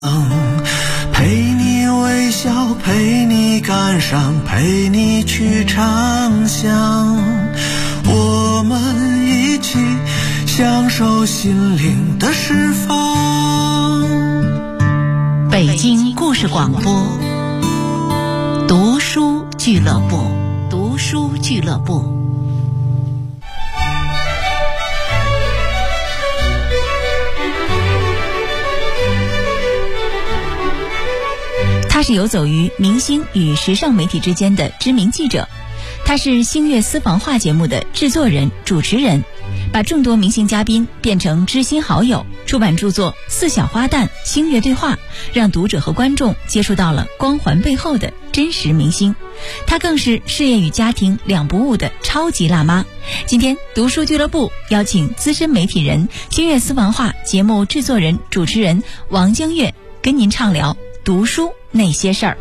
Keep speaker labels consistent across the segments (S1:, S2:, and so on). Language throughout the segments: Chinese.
S1: 陪你微笑，陪你感伤，陪你去畅想，我们一起享受心灵的释放。
S2: 北京故事广播，读书俱乐部，读书俱乐部。他是游走于明星与时尚媒体之间的知名记者，他是星月私房话节目的制作人、主持人，把众多明星嘉宾变成知心好友，出版著作《四小花旦》《星月对话》，让读者和观众接触到了光环背后的真实明星。他更是事业与家庭两不误的超级辣妈。今天读书俱乐部邀请资深媒体人、星月私房话节目制作人、主持人王江月，跟您畅聊读书那些事儿。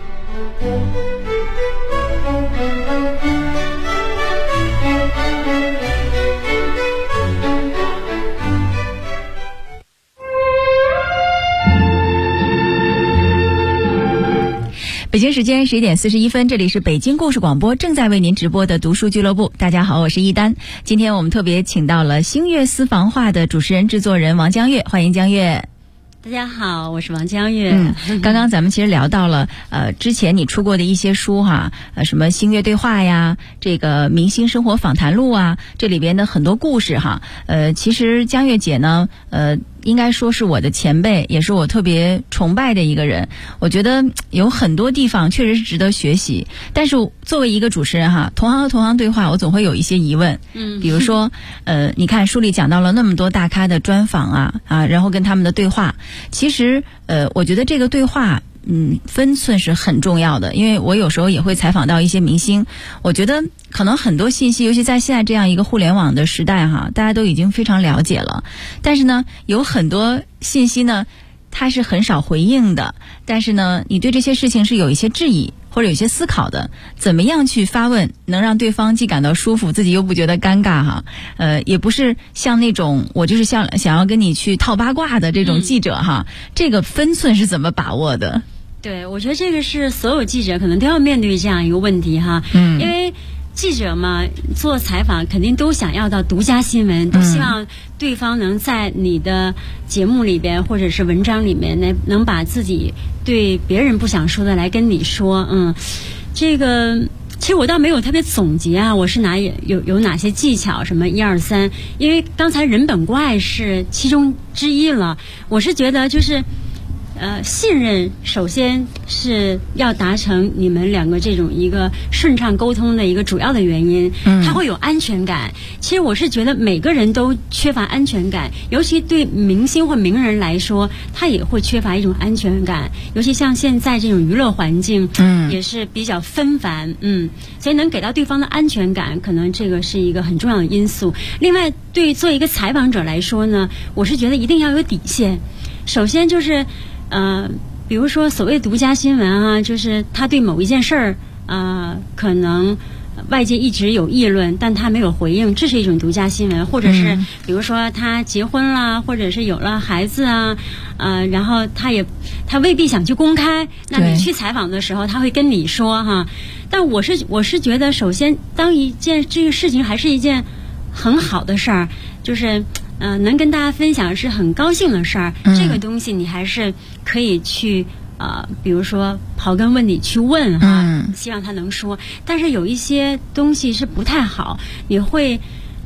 S2: 北京时间11点41分，这里是北京故事广播正在为您直播的读书俱乐部。大家好，我是一丹。今天我们特别请到了星月私房话的主持人、制作人王江月，欢迎江月。
S3: 大家好，我是王江月。
S2: 刚刚咱们其实聊到了之前你出过的一些书哈，什么星月对话呀，这个明星生活访谈录啊，这里边的很多故事哈。其实江月姐呢应该说是我的前辈，也是我特别崇拜的一个人。我觉得有很多地方确实是值得学习，但是作为一个主持人哈，同行和同行对话，我总会有一些疑问。比如说你看书里讲到了那么多大咖的专访啊，然后跟他们的对话，其实我觉得这个对话分寸是很重要的，因为我有时候也会采访到一些明星，我觉得可能很多信息，尤其在现在这样一个互联网的时代哈，大家都已经非常了解了，但是呢，有很多信息呢，它是很少回应的，但是呢，你对这些事情是有一些质疑或者有些思考的，怎么样去发问，能让对方既感到舒服，自己又不觉得尴尬哈？也不是像那种我就是想要跟你去套八卦的这种记者哈，这个分寸是怎么把握的？
S3: 对，我觉得这个是所有记者可能都要面对这样一个问题哈，因为记者嘛，做采访肯定都想要到独家新闻，都希望对方能在你的节目里边或者是文章里面能把自己对别人不想说的来跟你说。这个其实我倒没有特别总结啊，我是有哪些技巧，什么1、2、3，因为刚才人本怪是其中之一了。我是觉得就是信任首先是要达成你们两个这种一个顺畅沟通的一个主要的原因，他会有安全感。其实我是觉得每个人都缺乏安全感，尤其对明星或名人来说，他也会缺乏一种安全感，尤其像现在这种娱乐环境也是比较纷繁，所以能给到对方的安全感，可能这个是一个很重要的因素。另外对做一个采访者来说呢，我是觉得一定要有底线。首先就是比如说所谓独家新闻啊，就是他对某一件事儿可能外界一直有议论，但他没有回应，这是一种独家新闻。或者是比如说他结婚啦，或者是有了孩子然后他未必想去公开，那你去采访的时候他会跟你说哈。但我是觉得，首先当这个事情还是一件很好的事儿，就是能跟大家分享是很高兴的事儿，这个东西你还是可以去比如说刨根问底去问哈，希望他能说。但是有一些东西是不太好，你会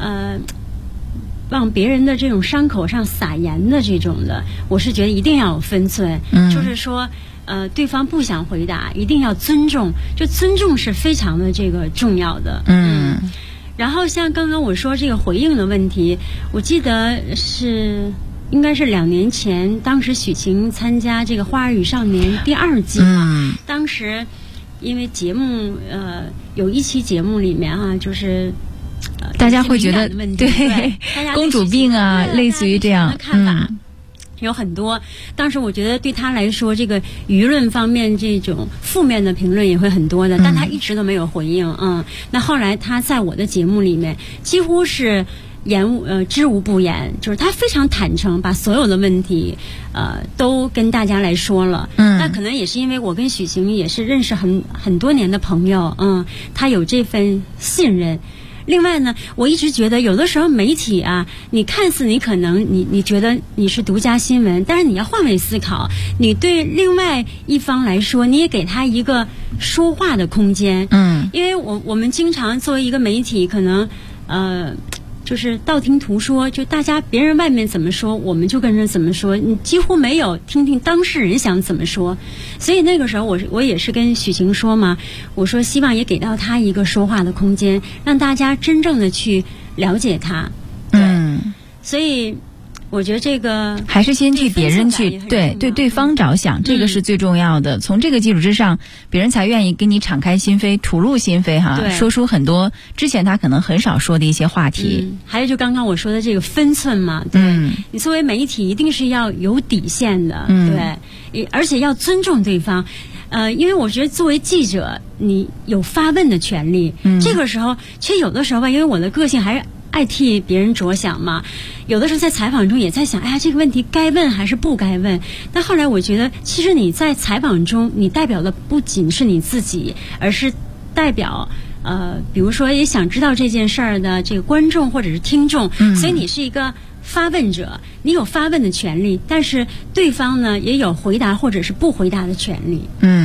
S3: 往别人的这种伤口上撒盐的这种的，我是觉得一定要有分寸。就是说对方不想回答，一定要尊重，就尊重是非常的这个重要的。然后像刚刚我说这个回应的问题，我记得应该是2年前，当时许晴参加这个《花儿与少年》第2季嘛，当时因为节目有一期节目里面就是
S2: 大家会觉得对公主病啊，类似于这样
S3: 的看法。有很多，当时我觉得对他来说，这个舆论方面这种负面的评论也会很多的，但他一直都没有回应。那后来他在我的节目里面几乎是知无不言，就是他非常坦诚，把所有的问题都跟大家来说了。那可能也是因为我跟许晴也是认识很多年的朋友，他有这份信任。另外呢，我一直觉得有的时候媒体啊，你看似你可能你觉得你是独家新闻，但是你要换位思考，你对另外一方来说，你也给他一个说话的空间。因为我们经常作为一个媒体，可能就是道听途说，就大家别人外面怎么说，我们就跟着怎么说，你几乎没有听听当事人想怎么说。所以那个时候我也是跟许晴说嘛，我说希望也给到他一个说话的空间，让大家真正的去了解他。所以我觉得这个
S2: 还是先替别人去对对方着想，这个是最重要的。从这个基础之上，别人才愿意跟你敞开心扉、吐露心扉哈，说出很多之前他可能很少说的一些话题。
S3: 还有就刚刚我说的这个分寸嘛，对，你作为媒体一定是要有底线的，对，而且要尊重对方。因为我觉得作为记者，你有发问的权利。这个时候，其实有的时候吧，因为我的个性还是爱替别人着想嘛，有的时候在采访中也在想，哎呀，这个问题该问还是不该问。但后来我觉得，其实你在采访中，你代表的不仅是你自己，而是代表比如说也想知道这件事儿的这个观众或者是听众，所以你是一个发问者，你有发问的权利，但是对方呢也有回答或者是不回答的权利。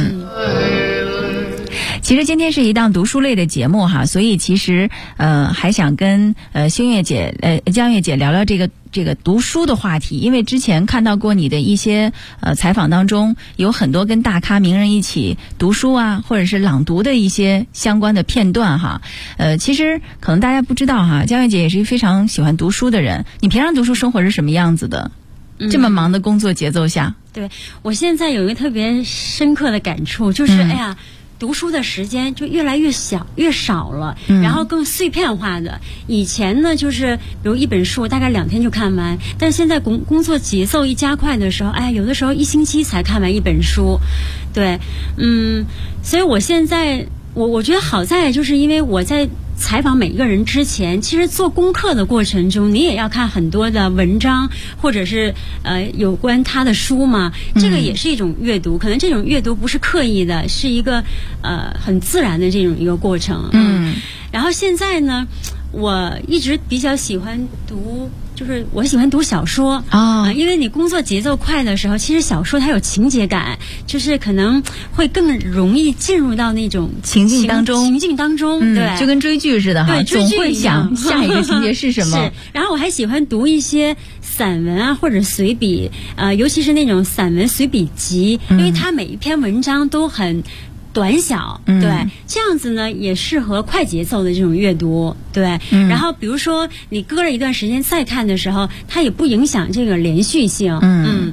S2: 其实今天是一档读书类的节目哈，所以其实还想跟江月姐聊聊这个读书的话题，因为之前看到过你的一些采访当中，有很多跟大咖名人一起读书啊，或者是朗读的一些相关的片段哈。其实可能大家不知道哈，江月姐也是一个非常喜欢读书的人。你平常读书生活是什么样子的？这么忙的工作节奏下，
S3: 对，我现在有一个特别深刻的感触，就是哎呀，读书的时间就越来越少了，然后更碎片化的。以前呢，就是比如一本书大概2天就看完，但现在工作节奏一加快的时候，哎，有的时候1星期才看完一本书。对，所以我现在我觉得好在就是因为我在采访每一个人之前，其实做功课的过程中，你也要看很多的文章，或者是有关他的书嘛。这个也是一种阅读，可能这种阅读不是刻意的，是一个很自然的这种一个过程。然后现在呢，我一直比较喜欢读。就是我喜欢读小说因为你工作节奏快的时候，其实小说它有情节感，就是可能会更容易进入到那种情境当中，对，
S2: 就跟追剧似的哈，总会想下一个情节是什么。
S3: 是，然后我还喜欢读一些散文啊或者随笔，尤其是那种散文随笔集，因为它每一篇文章都很短小，对，这样子呢也适合快节奏的这种阅读，对。然后比如说你隔了一段时间再看的时候，它也不影响这个连续性。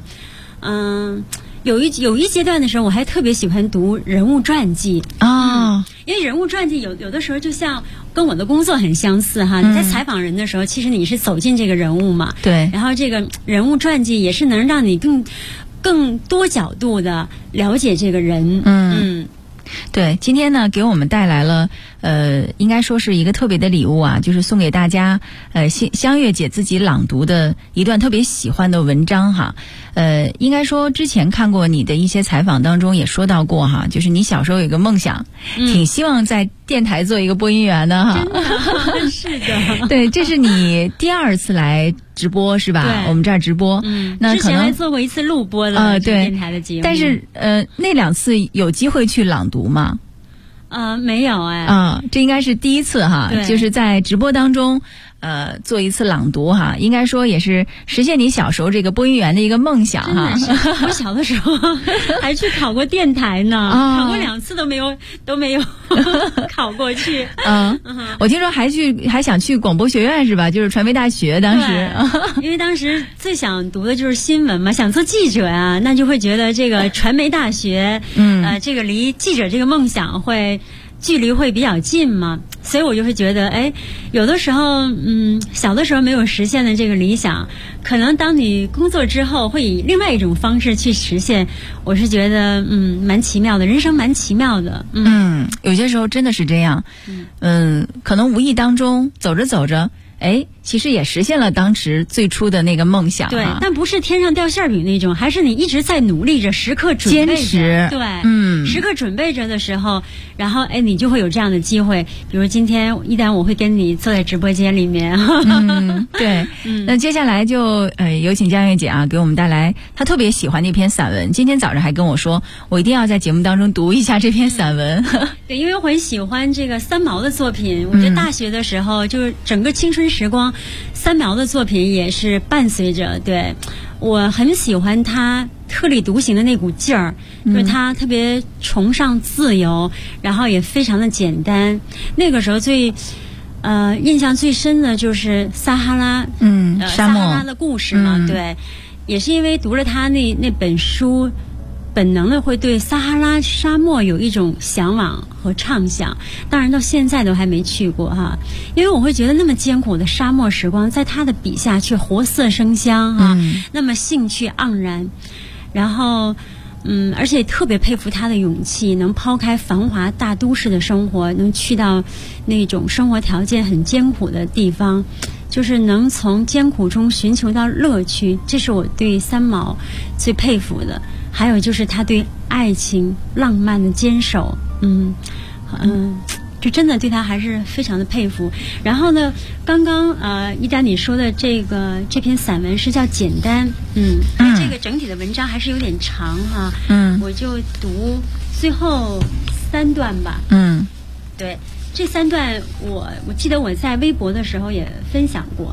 S3: 有一阶段的时候，我还特别喜欢读人物传记因为人物传记有的时候就像跟我的工作很相似哈。你在采访人的时候，其实你是走进这个人物嘛，
S2: 对。
S3: 然后这个人物传记也是能让你更多角度的了解这个人。
S2: 对，今天呢给我们带来了应该说是一个特别的礼物啊，就是送给大家香月姐自己朗读的一段特别喜欢的文章哈。应该说之前看过你的一些采访当中也说到过哈，就是你小时候有一个梦想，挺希望在电台做一个播音员的哈。
S3: 真的是的。
S2: 对，这是你第2次来直播是吧？
S3: 对，
S2: 我们这儿直播。那
S3: 之前还做过一次录播的电台的节目。
S2: 但是那2次有机会去朗读吗？
S3: 没有哎。
S2: 这应该是第1次哈，就是在直播当中做一次朗读哈，应该说也是实现你小时候这个播音员的一个梦想哈。
S3: 我小的时候还去考过电台呢，考过2次都没有考过去。
S2: 我听说还想去广播学院是吧？就是传媒大学当时。
S3: 因为当时最想读的就是新闻嘛，想做记者啊，那就会觉得这个传媒大学，这个离记者这个梦想距离会比较近嘛，所以我就会觉得，哎，有的时候，小的时候没有实现的这个理想，可能当你工作之后，会以另外一种方式去实现。我是觉得，蛮奇妙的，人生蛮奇妙的。有
S2: 些时候真的是这样。可能无意当中走着走着，哎， 其实也实现了当时最初的那个梦想。
S3: 对，但不是天上掉馅饼那种，还是你一直在努力着，时刻准备着，
S2: 坚持。
S3: 对，时刻准备着的时候，然后你就会有这样的机会。比如今天一旦我会跟你坐在直播间里面。
S2: 对。那接下来就有请江月姐啊，给我们带来她特别喜欢的一篇散文。今天早上还跟我说，我一定要在节目当中读一下这篇散文。
S3: 对，因为我很喜欢这个三毛的作品。我觉得大学的时候，就是整个青春时光，三毛的作品也是伴随着。对，我很喜欢他特立独行的那股劲儿，就是他特别崇尚自由，然后也非常的简单。那个时候印象最深的就是撒哈拉，
S2: 沙漠
S3: 撒哈拉的故事嘛。对，也是因为读了他那本书，本能的会对撒哈拉沙漠有一种向往和畅想。当然到现在都还没去过哈，因为我会觉得那么艰苦的沙漠时光，在他的笔下却活色生香哈，那么兴趣盎然。然后而且特别佩服他的勇气，能抛开繁华大都市的生活，能去到那种生活条件很艰苦的地方，就是能从艰苦中寻求到乐趣。这是我对三毛最佩服的。还有就是他对爱情浪漫的坚守，就真的对他还是非常的佩服。然后呢，刚刚一丹你说的这篇散文是叫简单，这个整体的文章还是有点长哈，我就读最后3段吧。对，这3段我记得我在微博的时候也分享过。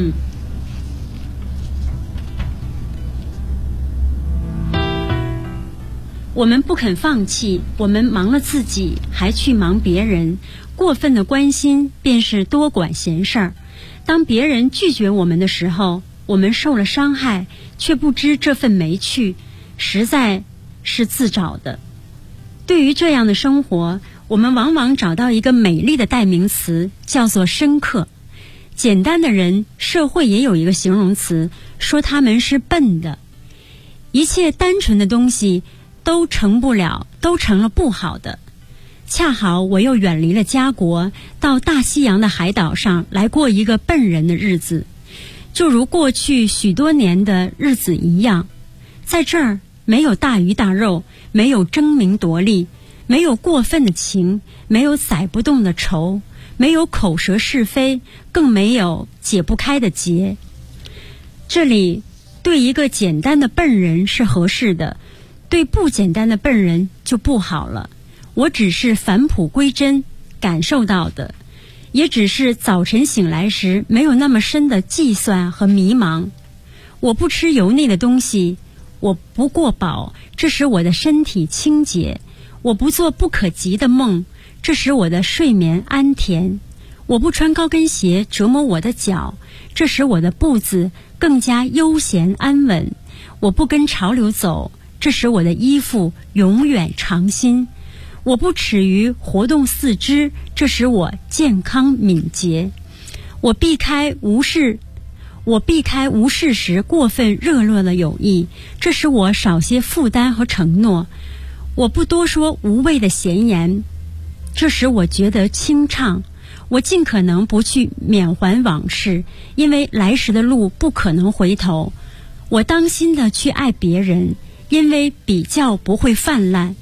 S3: 我们不肯放弃，我们忙了自己，还去忙别人。过分的关心便是多管闲事儿。当别人拒绝我们的时候，我们受了伤害，却不知这份没趣，实在是自找的。对于这样的生活，我们往往找到一个美丽的代名词，叫做深刻。简单的人，社会也有一个形容词，说他们是笨的。一切单纯的东西都成了不好的。恰好我又远离了家国，到大西洋的海岛上来过一个笨人的日子，就如过去许多年的日子一样。在这儿没有大鱼大肉，没有争名夺利，没有过分的情，没有载不动的愁，没有口舌是非，更没有解不开的结。这里对一个简单的笨人是合适的，对不简单的笨人就不好了。我只是返璞归真感受到的，也只是早晨醒来时没有那么深的计算和迷茫。我不吃油腻的东西，我不过饱，这使我的身体清洁。我不做不可及的梦，这使我的睡眠安甜。我不穿高跟鞋折磨我的脚，这使我的步子更加悠闲安稳。我不跟潮流走，这使我的衣服永远常新。我不耻于活动四肢，这使我健康敏捷。我避开无事时过分热络的友谊，这使我少些负担和承诺。我不多说无谓的闲言，这使我觉得清畅。我尽可能不去缅怀往事，因为来时的路不可能回头。我当心的去爱别人，因为比较不会泛滥。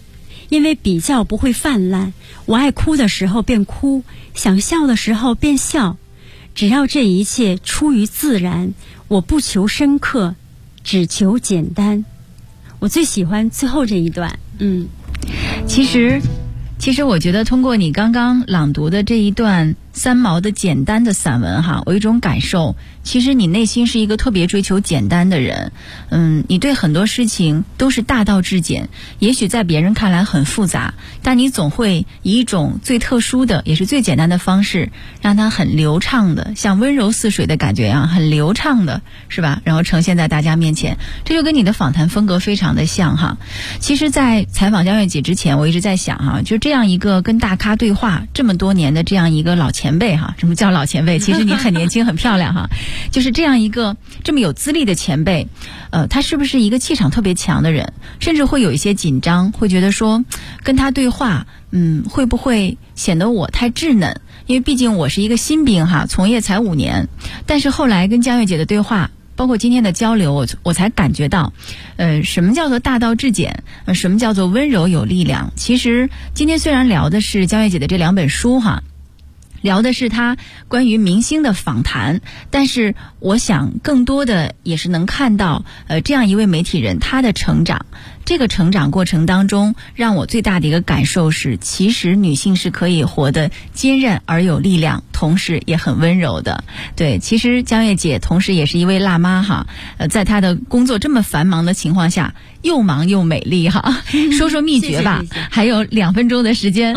S3: 我爱哭的时候便哭，想笑的时候便笑。只要这一切出于自然，我不求深刻，只求简单。我最喜欢最后这一段。
S2: 其实我觉得通过你刚刚朗读的这一段三毛的简单的散文哈，我有一种感受，其实你内心是一个特别追求简单的人。你对很多事情都是大道至简，也许在别人看来很复杂，但你总会以一种最特殊的也是最简单的方式，让它很流畅的，像温柔似水的感觉一样，很流畅的，是吧？然后呈现在大家面前，这就跟你的访谈风格非常的像哈。其实在采访江月姐之前，我一直在想哈，就这样一个跟大咖对话这么多年的这样一个老前前辈哈，什么叫老前辈？其实你很年轻很漂亮哈，就是这样一个这么有资历的前辈，他是不是一个气场特别强的人，甚至会有一些紧张，会觉得说跟他对话，会不会显得我太稚嫩？因为毕竟我是一个新兵哈，从业才5年，但是后来跟江月姐的对话，包括今天的交流，我才感觉到，什么叫做大道至简，什么叫做温柔有力量。其实今天虽然聊的是江月姐的这2本书哈，聊的是她关于明星的访谈，但是我想更多的也是能看到，这样一位媒体人她的成长。这个成长过程当中，让我最大的一个感受是，其实女性是可以活得坚韧而有力量，同时也很温柔的。对，其实江月姐同时也是一位辣妈哈，在她的工作这么繁忙的情况下，又忙又美丽哈。说说秘诀吧，谢谢。还有2分钟的时间。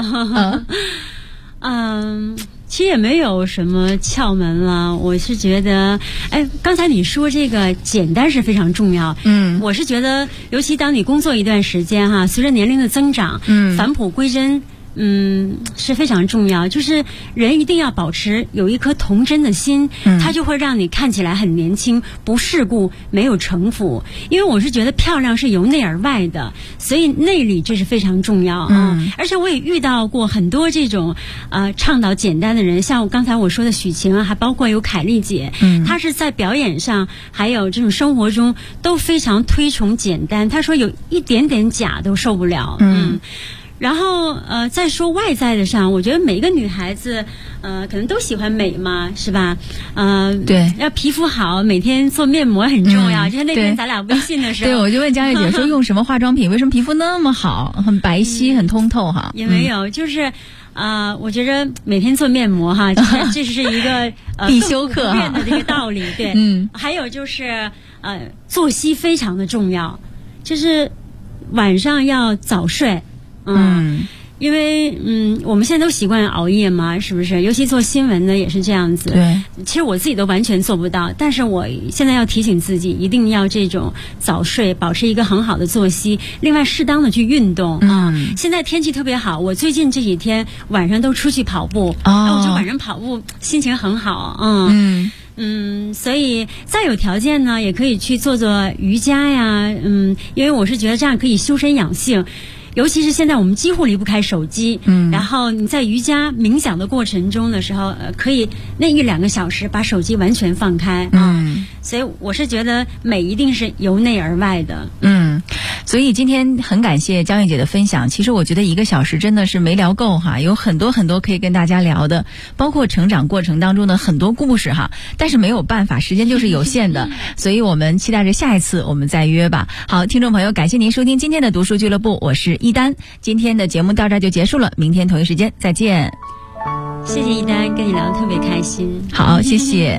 S3: 其实也没有什么窍门了，我是觉得，刚才你说这个简单是非常重要。我是觉得，尤其当你工作一段时间哈，随着年龄的增长，返璞归真。是非常重要，就是人一定要保持有一颗童真的心，它就会让你看起来很年轻，不世故，没有城府。因为我是觉得漂亮是由内而外的，所以内里这是非常重要啊。而且我也遇到过很多这种倡导简单的人，像我刚才我说的许晴啊，还包括有凯丽姐，她是在表演上还有这种生活中都非常推崇简单，她说有一点点假都受不了。然后再说外在的上，我觉得每一个女孩子可能都喜欢美嘛，是吧？
S2: 对，
S3: 要皮肤好，每天做面膜很重要。就像那天咱俩微信的时候，
S2: 对，我就问江月姐说用什么化妆品，为什么皮肤那么好，很白皙，很通透哈？
S3: 也没有，就是我觉得每天做面膜哈，这是一个
S2: 必修课
S3: 哈，的这个道理。对，还有就是作息非常的重要，就是晚上要早睡。因为我们现在都习惯熬夜嘛，是不是？尤其做新闻的也是这样子。
S2: 对，
S3: 其实我自己都完全做不到，但是我现在要提醒自己，一定要这种早睡，保持一个很好的作息。另外，适当的去运动现在天气特别好，我最近这几天晚上都出去跑步，我觉得晚上跑步心情很好。所以再有条件呢，也可以去做做瑜伽呀。因为我是觉得这样可以修身养性。尤其是现在我们几乎离不开手机，然后你在瑜伽冥想的过程中的时候，可以那1-2个小时把手机完全放开所以我是觉得美一定是由内而外的。
S2: 所以今天很感谢江月姐的分享。其实我觉得1个小时真的是没聊够哈，有很多很多可以跟大家聊的，包括成长过程当中的很多故事哈。但是没有办法，时间就是有限的，所以我们期待着下一次我们再约吧。好，听众朋友，感谢您收听今天的读书俱乐部，我是一丹。今天的节目到这儿就结束了，明天同一时间再见。
S3: 谢谢一丹，跟你聊得特别开心。
S2: 好，谢谢。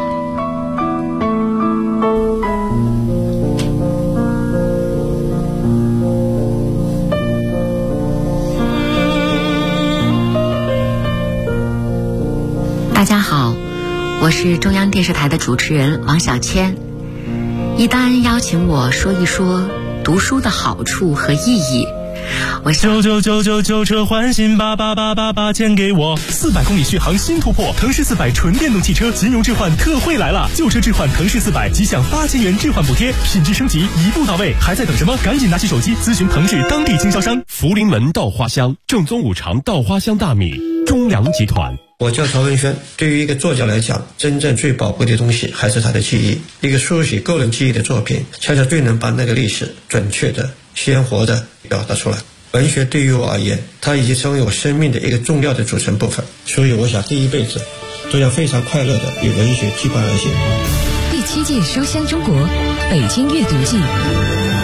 S4: 大家好，我是中央电视台的主持人王小千。一丹邀请我说一说读书的好处和意义。
S5: 99999车换新88888钱给我，400公里续航新突破，腾势400纯电动汽车金融置换特惠来了，旧车置换腾势400即享8000元置换补贴，品质升级一步到位，还在等什么？赶紧拿起手机咨询腾势当地经销商。
S6: 福临门稻花香，正宗5常稻花香大米，中粮集团。
S7: 我叫曹文轩，对于一个作家来讲，真正最宝贵的东西还是他的记忆。一个书写个人记忆的作品，恰恰最能把那个历史准确的、鲜活的表达出来。文学对于我而言，它已经成为我生命的一个重要的组成部分。所以我想这一辈子都要非常快乐的与文学羁绊而行。
S8: 第7届书香中国北京阅读季